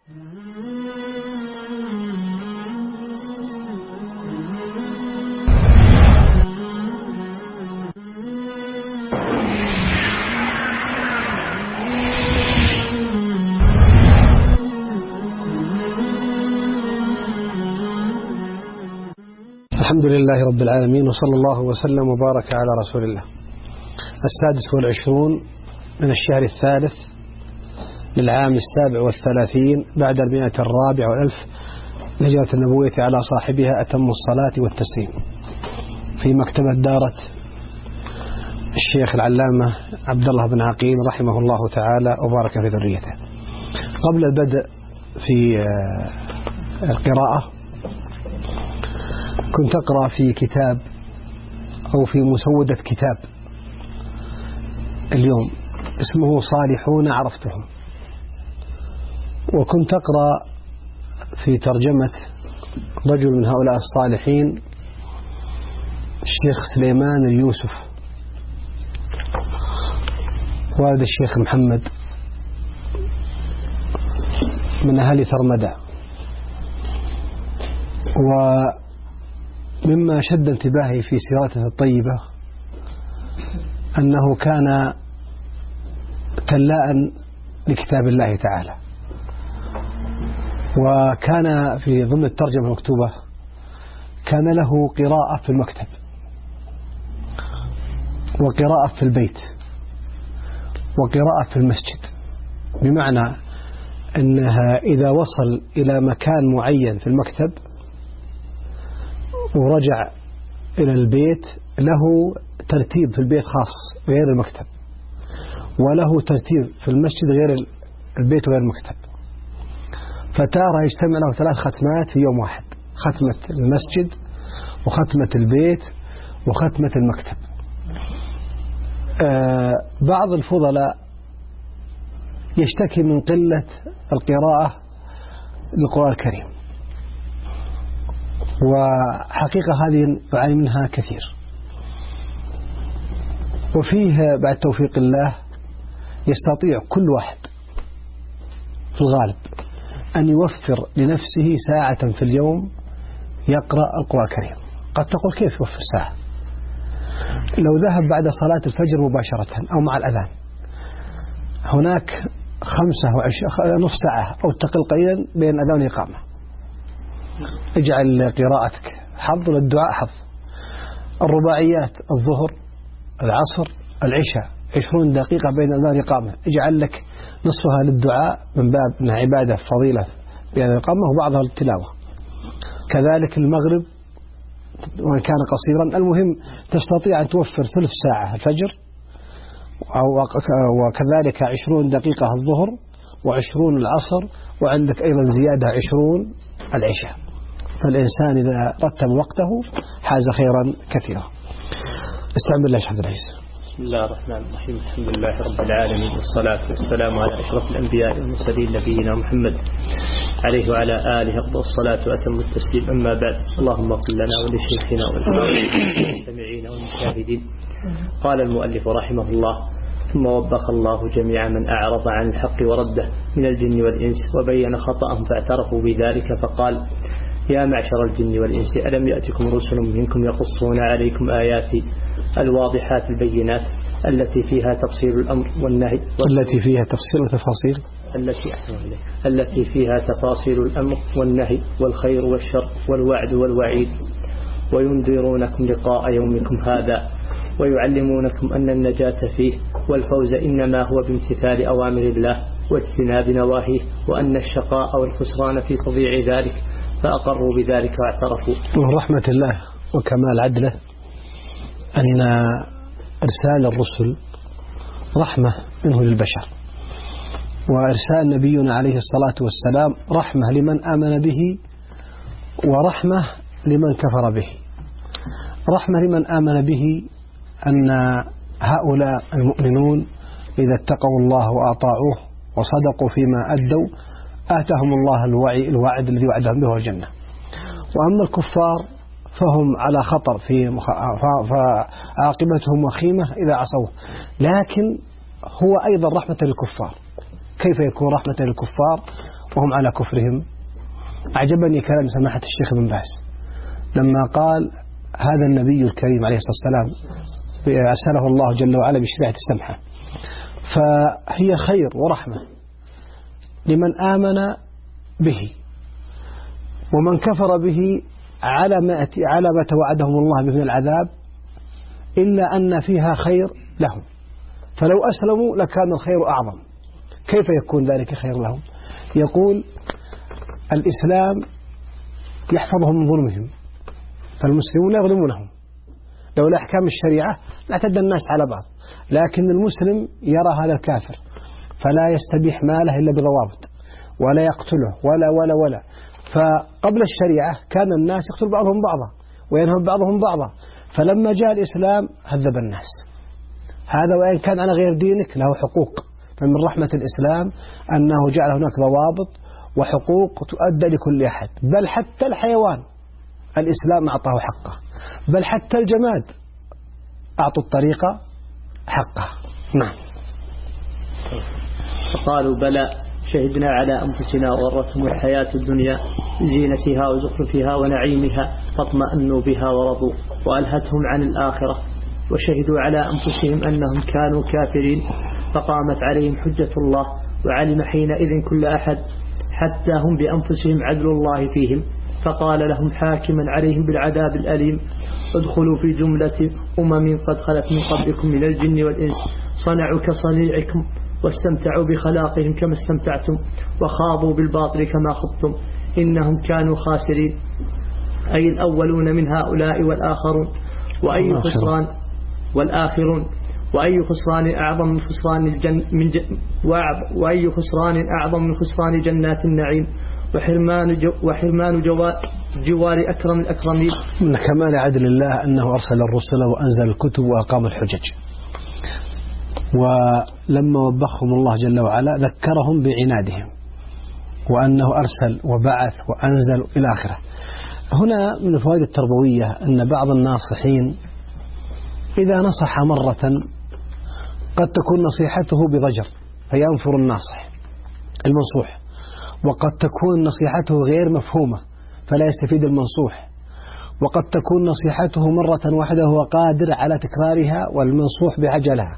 الحمد لله رب العالمين، وصلى الله وسلم وبارك على رسول الله. 26 من الشهر الثالث للعام 37 بعد 104 لهجرة النبوية على صاحبها أتم الصلاة والتسليم، في مكتبة دارة الشيخ العلامة عبد الله بن عقيل رحمه الله تعالى وبارك في ذريته. قبل البدء في القراءة كنت أقرأ في كتاب أو في مسودة كتاب اليوم اسمه صالحون عرفتهم، وكنت أقرأ في ترجمة رجل من هؤلاء الصالحين الشيخ سليمان اليوسف، والد الشيخ محمد من أهل ثرمدة. ومما شد انتباهي في سيرته الطيبة أنه كان تلاء لكتاب الله تعالى، وكان في ضمن الترجمة المكتوبة كان له قراءة في المكتب وقراءة في البيت وقراءة في المسجد، بمعنى أنها إذا وصل إلى مكان معين في المكتب ورجع إلى البيت له ترتيب في البيت خاص غير المكتب، وله ترتيب في المسجد غير البيت وغير المكتب. فتارة يجتمع له 3 ختمات في يوم واحد: ختمة المسجد وختمة البيت وختمة المكتب. بعض الفضلاء يشتكي من قلة القراءة للقرآن الكريم، وحقيقة هذه يعاني منها كثير. وفيه بعد توفيق الله يستطيع كل واحد في الغالب أن يوفر لنفسه ساعة في اليوم يقرأ القرآن الكريم. قد تقول كيف يوفر ساعة؟ لو ذهب بعد صلاة الفجر مباشرة أو مع الأذان، هناك 25 نصف ساعة أو تقل قليلا بين الأذان والإقامة. اجعل قراءتك حظ للدعاء حظ. الرباعيات الظهر العصر العشاء 20 دقيقة بين الأذان والإقامة، اجعل لك نصفها للدعاء من باب أنها عبادة فضيلة بين الإقامة وبعضها للتلاوة. كذلك المغرب وإن كان قصيرا، المهم تستطيع أن توفر ثلث ساعة الفجر، وكذلك 20 دقيقة الظهر و20 العصر، وعندك أيضا زيادة 20 العشاء. فالإنسان إذا رتب وقته حاز خيرا كثيرا. استعن بالله عبد العزيز. بسم الله الرحمن الرحيم. الحمد لله رب العالمين، والصلاة والسلام على أشرف الأنبياء والمرسلين نبينا محمد عليه وعلى آله أفضل الصلاة وأتم التسليم. أما بعد، اللهم اغفر لنا ولشيخنا والمستمعين والمشاهدين. قال المؤلف رحمه الله: ثم وبخ الله جميع من أعرض عن الحق ورده من الجن والإنس، وبين خطأهم فاعترفوا بذلك، فقال: يا معشر الجن والإنس، ألم يأتكم رسل منكم يقصون عليكم آياتي الواضحات البينات التي فيها تفصيل الأمر والنهي، التي فيها تفصيل وتفاصيل التي فيها تفاصيل الأمر والنهي والخير والشر والوعد والوعيد، وينذرونكم لقاء يومكم هذا، ويعلمونكم أن النجاة فيه والفوز إنما هو بامتثال أوامر الله واجتناب نواهيه، وأن الشقاء والخسران في تضييع ذلك، فأقروا بذلك واعترفوا. من رحمة الله وكمال عدله أن إرسال الرسل رحمة منه للبشر، وإرسال نبينا عليه الصلاة والسلام رحمة لمن آمن به ورحمة لمن كفر به. رحمة لمن آمن به أن هؤلاء المؤمنون إذا اتقوا الله وأطاعوه وصدقوا فيما أدوا آتاهم الله الوعد الذي وعدهم به الجنة. وأما الكفار فهم على خطر، فعاقبتهم وخيمة إذا عصوه. لكن هو أيضا رحمة للكفار. كيف يكون رحمة للكفار وهم على كفرهم. أعجبني كلام سماحة الشيخ ابن باز لما قال هذا النبي الكريم عليه الصلاة والسلام أرسله الله جل وعلا بشريعة السمحة، فهي خير ورحمة لمن آمن به، ومن كفر به على ما توعدهم الله به من العذاب، إلا أن فيها خير لهم، فلو أسلموا لكان الخير أعظم. كيف يكون ذلك خير لهم؟ يقول الإسلام يحفظهم من ظلمهم، فالمسلمون لا يظلمونهم. لولا أحكام الشريعة لاعتدى الناس على بعض، لكن المسلم يرى هذا الكافر فلا يستبيح ماله إلا بضوابط، ولا يقتله ولا. فقبل الشريعة كان الناس يقتل بعضهم بعضا وينهب بعضهم بعضا، فلما جاء الإسلام هذب الناس. هذا وإن كان على غير دينك له حقوق، فمن رحمة الإسلام أنه جعل هناك ضوابط وحقوق تؤدى لكل أحد، بل حتى الحيوان الإسلام أعطاه حقه، بل حتى الجماد أعطوا الطريقة حقه. نعم. فقالوا بلى شهدنا على أنفسنا وغرتهم الحياة الدنيا زينتها وزخرفها ونعيمها فاطمأنوا بها ورضوا وألهتهم عن الآخرة، وشهدوا على أنفسهم أنهم كانوا كافرين فقامت عليهم حجة الله، وعلم حينئذ كل أحد حتى هم بأنفسهم عدل الله فيهم، فقال لهم حاكما عليهم بالعذاب الأليم ادخلوا في جملة قد خلت من قبلكم من الجن والإنس صنعوا كصنيعكم واستمتعوا بخلاقهم كما استمتعتم وخاضوا بالباطل كما خضتم إنهم كانوا خاسرين، أي الأولون من هؤلاء والآخرون، وأي خسران أعظم من خسران وأي خسران أعظم من خسران جنات النعيم وحرمان جوار أكرم الأكرمين. من كمال عدل الله أنه أرسل الرسل وأنزل الكتب وأقام الحجج، ولما وبخهم الله جل وعلا ذكرهم بعنادهم وأنه أرسل وبعث وأنزل إلى آخره. هنا من الفوائد التربوية أن بعض الناصحين إذا نصح مرة قد تكون نصيحته بضجر فينفر الناصح المنصوح، وقد تكون نصيحته غير مفهومة فلا يستفيد المنصوح، وقد تكون نصيحته مرة واحدة هو قادر على تكرارها والمنصوح بعجلها.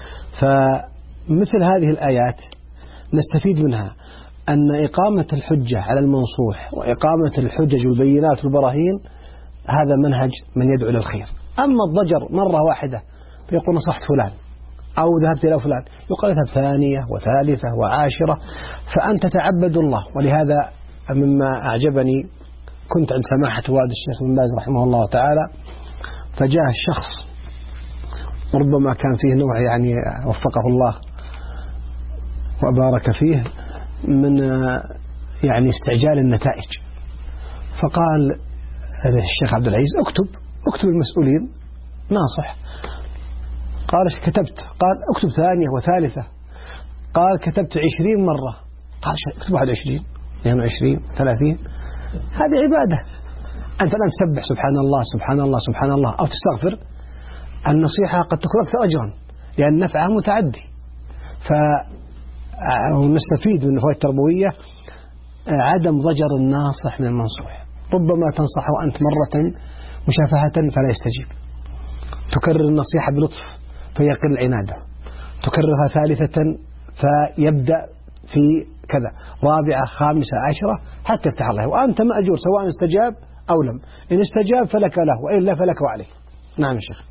فمثل هذه الآيات نستفيد منها أن إقامة الحجة على المنصوح وإقامة الحجج والبينات والبراهين هذا منهج من يدعو للخير. أما الضجر مرة واحدة فيقول نصحت فلان أو ذهبت إلى فلان، يقال اذهب ثانية وثالثة وعاشرة، فأنت تعبد الله. ولهذا مما أعجبني كنت عند سماحة والد الشيخ ابن باز رحمه الله تعالى، فجاء الشخص ربما كان فيه نوع يعني وفقه الله وبارك فيه من يعني استعجال النتائج، فقال الشيخ عبد العزيز اكتب المسؤولين ناصح. قال كتبت، قال اكتب ثانية وثالثة، قال كتبت 20 مرة، قال اكتب 21 22 30. هذه عبادة. أنت الآن تسبح سبحان الله سبحان الله سبحان الله أو تستغفر، النصيحة قد تكون أكثر أجرا لأن نفعها متعدي. فنستفيد من الفوائد التربوية عدم ضجر الناصح من المنصوح. ربما تنصحه أنت مرة مشافهة فلا يستجيب، تكرر النصيحة بلطف فيقل عناده، تكررها ثالثة فيبدأ في كذا، رابعة خامسة 10 حتى يفتح الله، وأنت مأجور سواء استجاب أو لم. إن استجاب فلك له وإلا فلك وعليه. نعم شيخ.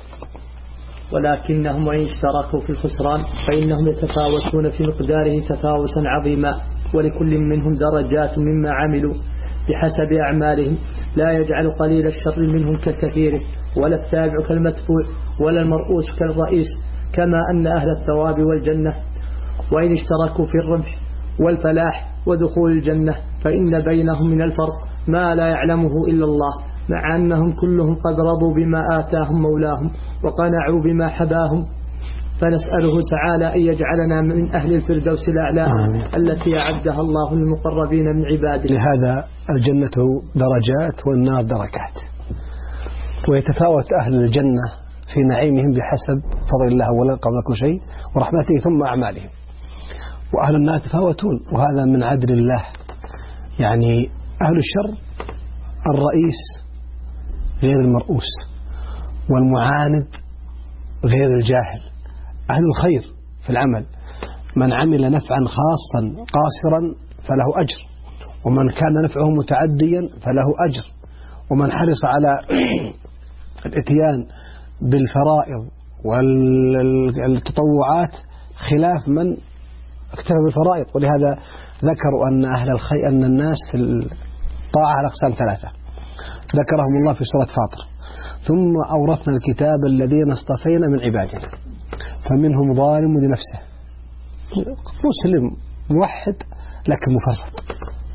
ولكنهم وإن اشتركوا في الخسران فإنهم يتفاوتون في مقداره تفاوتا عظيما، ولكل منهم درجات مما عملوا بحسب أعمالهم، لا يجعل قليل الشر منهم ككثيره، ولا التابع كالمتبوع، ولا المرؤوس كالرئيس، كما أن أهل الثواب والجنة وإن اشتركوا في الربح والفلاح ودخول الجنة فإن بينهم من الفرق ما لا يعلمه إلا الله، مع أنهم كلهم قد رضوا بما آتاهم مولاهم وقنعوا بما حباهم. فنسأله تعالى أن يجعلنا من أهل الفردوس الأعلى التي أعدها الله للمقربين من عباده. لهذا الجنة درجات والنار دركات، ويتفاوت أهل الجنة في نعيمهم بحسب فضل الله أولا قبل كل شيء ورحمته ثم أعمالهم. وأهل النار يتفاوتون، وهذا من عدل الله. يعني أهل الشر الرئيس غير المرؤوس، والمعاند غير الجاهل. أهل الخير في العمل من عمل نفعا خاصا قاصرا فله أجر، ومن كان نفعه متعديا فله أجر، ومن حرص على الاتيان بالفرائض والتطوعات خلاف من اكتفى بالفرائض. ولهذا ذكروا أن أهل الخير أن الناس في الطاعة على أقسام ثلاثة ذكرهم الله في سورة فاطر: ثم أورثنا الكتاب الذين اصطفينا من عبادنا فمنهم ظالم لنفسه، مسلم موحد لكن مفرط،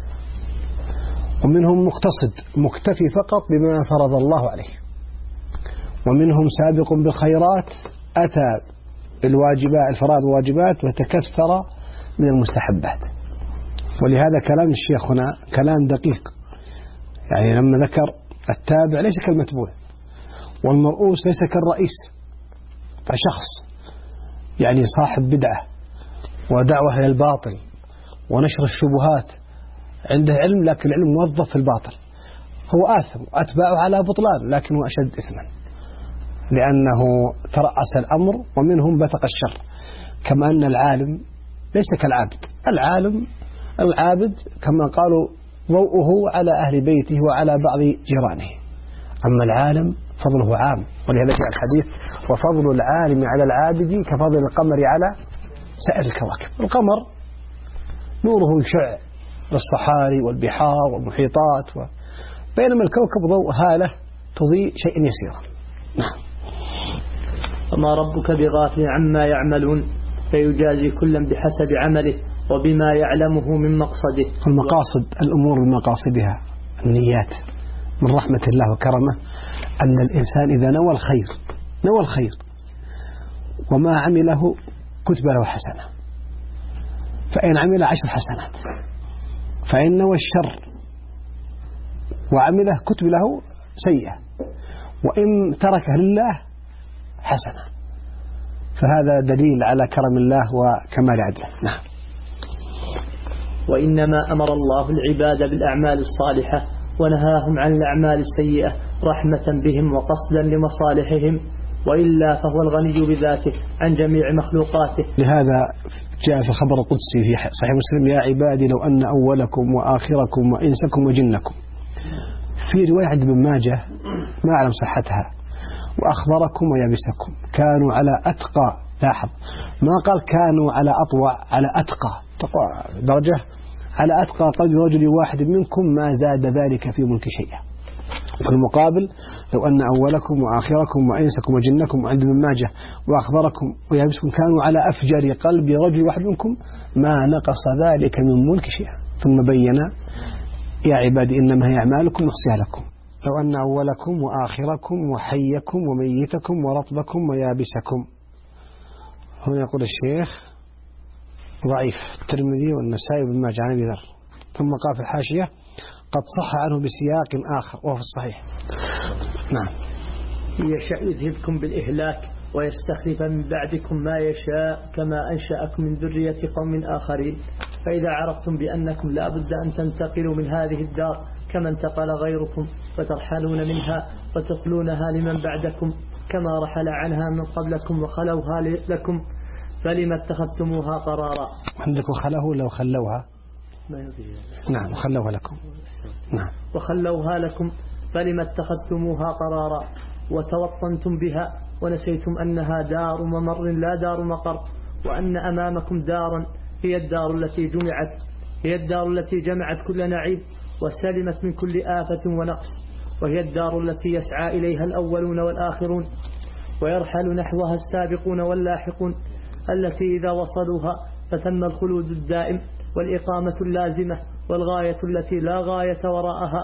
ومنهم مقتصد مكتفي فقط بما فرض الله عليه، ومنهم سابق بالخيرات أتى بالواجبات الفرائض والواجبات وتكثر من المستحبات. ولهذا كلام الشيخ هنا كلام دقيق، يعني لما ذكر التابع ليس كالمتبوع، والمرؤوس ليس كالرئيس، فشخص يعني صاحب بدعة ودعوة إلى الباطل ونشر الشبهات، عنده علم لكن العلم موظف في الباطل، هو آثم وأتباعه على بطلان، لكنه أشد إثما لأنه ترأس الأمر، ومنهم بثق الشر. كما أن العالم ليس كالعابد، العابد كما قالوا ضوءه على أهل بيته وعلى بعض جيرانه، أما العالم فضله عام. ولهذا جاء الحديث: وفضل العالم على العابد كفضل القمر على سائر الكواكب. القمر نوره يشع للصحاري والبحار والمحيطات، بينما الكوكب ضوء هالة تضيء شيء يسيرا. نعم. وما ربك بغافل عما يعملون فيجازي كلا بحسب عمله وبما يعلمه من مقصده. المقاصد الأمور بمقاصدها، النيات. من رحمة الله وكرمه أن الإنسان إذا نوى الخير وما عمله كتب له حسنة، فإن عمل 10 حسنات، فإن نوى الشر وعمله كتب له سيئة، وإن تركه لله حسنة. فهذا دليل على كرم الله وكمال عدله. نعم. وإنما أمر الله العباد بالأعمال الصالحة ونهاهم عن الأعمال السيئة رحمة بهم وقصدا لمصالحهم، وإلا فهو الغني بذاته عن جميع مخلوقاته. لهذا جاء في الخبر القدسي في صحيح مسلم: يا عبادي لو أن أولكم وآخركم وإنسكم وجنكم. في رواية عند ابن ماجه ما أعلم صحتها: وأخبركم ويابسكم كانوا على أتقى، لاحظ ما قال كانوا على أطوع، على أتقى درجة، على أتقى قلب رجل واحد منكم ما زاد ذلك في ملك شيئا. في المقابل: لو أن أولكم وآخركم وإنسكم وجنكم، وعند ابن ماجه وأخبركم ويابسكم كانوا على أفجر قلب رجل واحد منكم ما نقص ذلك من ملك شيئا. ثم بين: يا عبادي إنما هي أعمالكم نحصيها لكم. لو أن أولكم وآخركم وحيكم وميتكم ورطبكم ويابسكم. هنا يقول الشيخ ضعيف الترمذي والنسائي وابن ماجه عن أبي ذر. ثم قال في الحاشية: قد صح عنه بسياق آخر وهو في الصحيح. نعم. يشاء يذهبكم بالإهلاك ويستخلف من بعدكم ما يشاء كما أنشأكم من ذرية قوم آخرين، فإذا عرفتم بأنكم لا بد أن تنتقلوا من هذه الدار كما انتقل غيركم وترحلون منها وتخلونها لمن بعدكم كما رحل عنها من قبلكم وخلوها لكم، فلما اتخذتموها قرارا. عندكم خلوه لو خلوها. نعم. خلوها لكم. نعم. وخلوها لكم فلما اتخذتموها قرارا وتوطنتم بها ونسيتم أنها دار ممر لا دار مقر، وأن أمامكم دارا هي الدار التي جمعت كل نعيم وسلمت من كل آفة ونقص، وهي الدار التي يسعى إليها الأولون والآخرون ويرحل نحوها السابقون واللاحقون، التي إذا وصلوها فتم الخلود الدائم والإقامة اللازمة والغاية التي لا غاية وراءها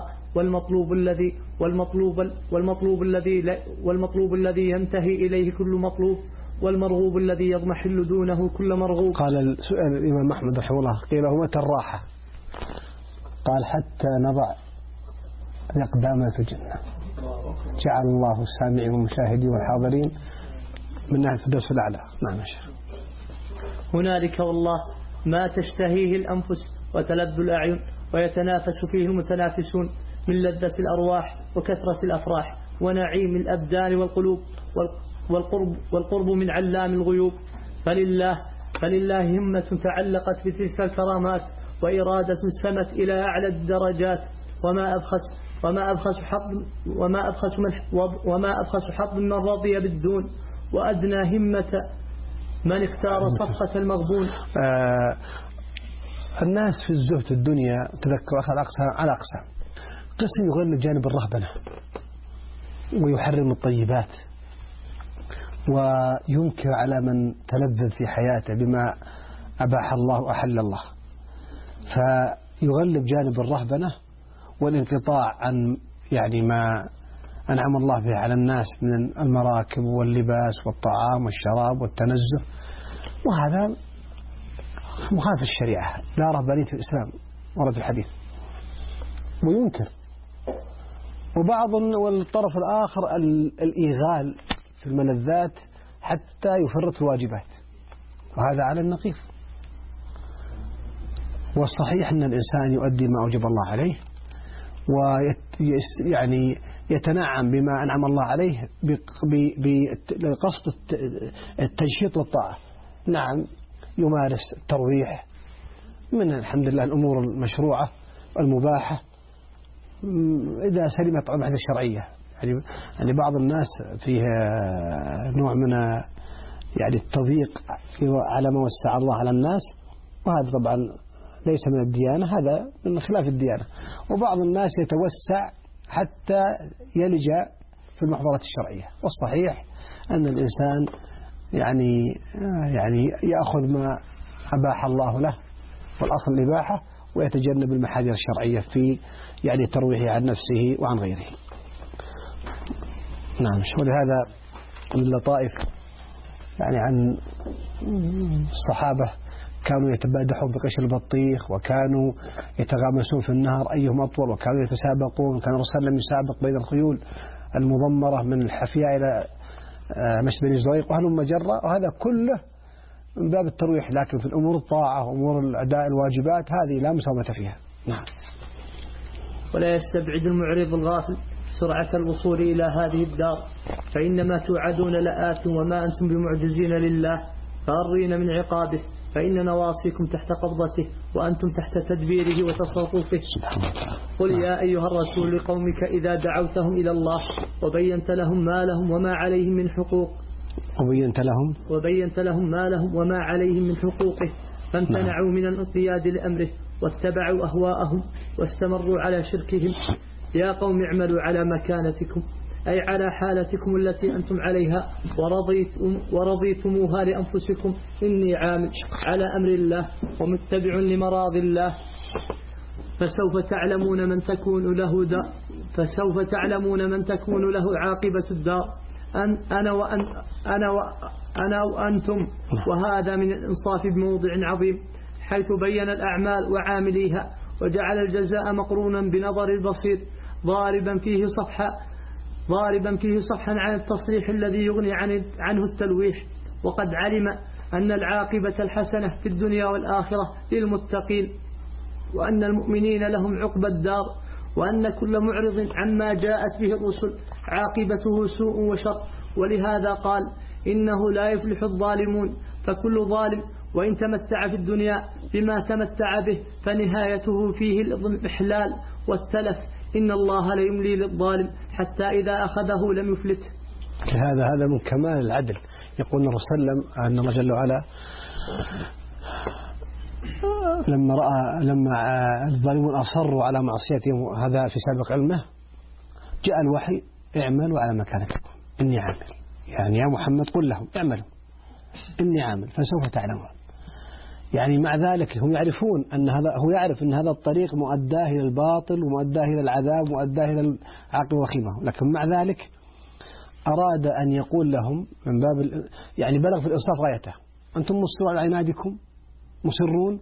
والمطلوب الذي ينتهي إليه كل مطلوب، والمرغوب الذي يضمحل دونه كل مرغوب. قال سؤال الإمام أحمد رحمه الله: قيل له متى الراحة؟ قال: حتى نضع الأقدام في الجنة. جعل الله السامعين والمشاهدين والحاضرين من أهل الفردوس الأعلى. نعم يا شيخ. هنالك والله ما تشتهيه الأنفس وتلذ الأعين ويتنافس فيه المتنافسون من لذة الأرواح وكثرة الأفراح ونعيم الأبدان والقلوب والقرب من علام الغيوب. فلله همة تعلقت بتلك الكرامات وإرادة سمت إلى أعلى الدرجات وما أبخس حظ من رضي بالدون وأدنى همة من اختار صفقة المغبون. الناس في الزهد الدنيا تذكر على أقسام. قسم يغلب جانب الرهبنة ويحرم الطيبات وينكر على من تلذذ في حياته بما أباح الله وأحل الله، فيغلب جانب الرهبنة والانقطاع عن يعني ما أنعم الله به على الناس من المراكب واللباس والطعام والشراب والتنزه، وهذا مخالف الشريعة، لا رهبانية في الإسلام ورد في الحديث، وينكر. والطرف الآخر الإيغال في الملذات حتى يفرط الواجبات، وهذا على النقيض. والصحيح أن الإنسان يؤدي ما أوجب الله عليه ويعني يتنعم بما أنعم الله عليه بقصد التنشيط والطاعة. نعم، يمارس الترويح من الحمد لله الأمور المشروعة والمباحة إذا سلمت عن الحدود الشرعية. يعني بعض الناس فيه نوع من يعني التضييق على ما وسع الله على الناس، وهذا طبعا ليس من الديانة، هذا من خلاف الديانة. وبعض الناس يتوسع حتى يلج في المحظورات الشرعية، والصحيح أن الإنسان يعني يأخذ ما أباح الله له والأصل الإباحة، ويتجنب المحاذير الشرعية في يعني ترويحه عن نفسه وعن غيره. نعم. ولهذا من اللطائف يعني عن الصحابة كانوا يتبادحون بقشر البطيخ، وكانوا يتغامسون في النهر أيهم أطول، وكانوا يتسابقون، وكان الرسول صلى الله عليه وسلم يسابق بين الخيول المضمرة من الحفياء إلى مشي بن زريق وهل مجرة، وهذا كله من باب الترويح. لكن في الأمور الطاعة وأمور الأداء الواجبات هذه لا مساومة فيها. نعم. ولا يستبعد المعرض الغافل سرعة الوصول إلى هذه الدار، فإنما توعدون لآت وما أنتم بمعجزين لله فارين من عقابه، فإن نواصيكم تحت قبضته وأنتم تحت تدبيره وتصرفه. قل يا أيها الرسول لقومك إذا دعوتهم إلى الله وبينت لهم ما لهم وما عليهم من حقوق وبينت لهم ما لهم وما عليهم من حقوقه فامتنعوا من الانقياد لأمره واتبعوا أهواءهم واستمروا على شركهم. يا قوم اعملوا على مكانتكم، أي على حالتكم التي أنتم عليها ورضيتموها لأنفسكم، إني عامل على أمر الله ومتبع لمراض الله، فسوف تعلمون من تكون له عاقبة الدار، أنا وأنتم. وهذا من الإنصاف بموضع عظيم، حيث بين الأعمال وعامليها وجعل الجزاء مقرونا بنظر البصير ضاربا فيه صفحا عن التصريح الذي يغني عنه التلويح. وقد علم أن العاقبة الحسنة في الدنيا والآخرة للمتقين، وأن المؤمنين لهم عقبى الدار، وأن كل معرض عما جاءت به الرسل عاقبته سوء وشر. ولهذا قال إنه لا يفلح الظالمون، فكل ظالم وإن تمتع في الدنيا بما تمتع به فنهايته فيه الإحلال والتلف، إن الله لا يملي للظالم حتى إذا أخذه لم يفلته. هذا من كمال العدل. يقول الرسول صلى الله عليه وسلم أن الله جل وعلا لما الظالمون أصروا على معصيتهم، هذا في سابق علمه، جاء الوحي اعملوا على مكانتكم إني عامل. يعني يا محمد قل لهم اعملوا إني عامل فسوف تعلمون. يعني مع ذلك هم يعرفون أن هو يعرف أن هذا الطريق مؤداه إلى الباطل ومؤداه إلى العذاب ومؤداه إلى العاقبة وخيمة، لكن مع ذلك أراد أن يقول لهم من باب يعني بلغ في الإنصاف غايته، أنتم مصرون على عنادكم مصرون،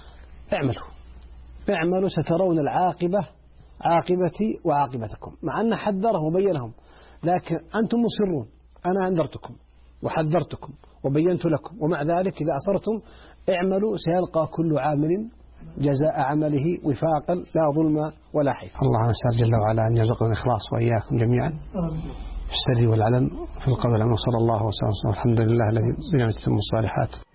اعملوا سترون العاقبة عاقبتي وعاقبتكم، مع أن حذرهم وبينهم، لكن أنتم مصرون، أنا أنذرتكم، وحذرتكم وبينت لكم، ومع ذلك إذا أصرتم اعملوا سيلقى كل عامل جزاء عمله وفاقا لا ظلم ولا حيف. الله نسأل جل وعلا أن يرزقنا الإخلاص وإياكم جميعا في السر والعلن في القول والعمل. صلى الله وسلم. الحمد لله الذي بنعمته تتم الصالحات.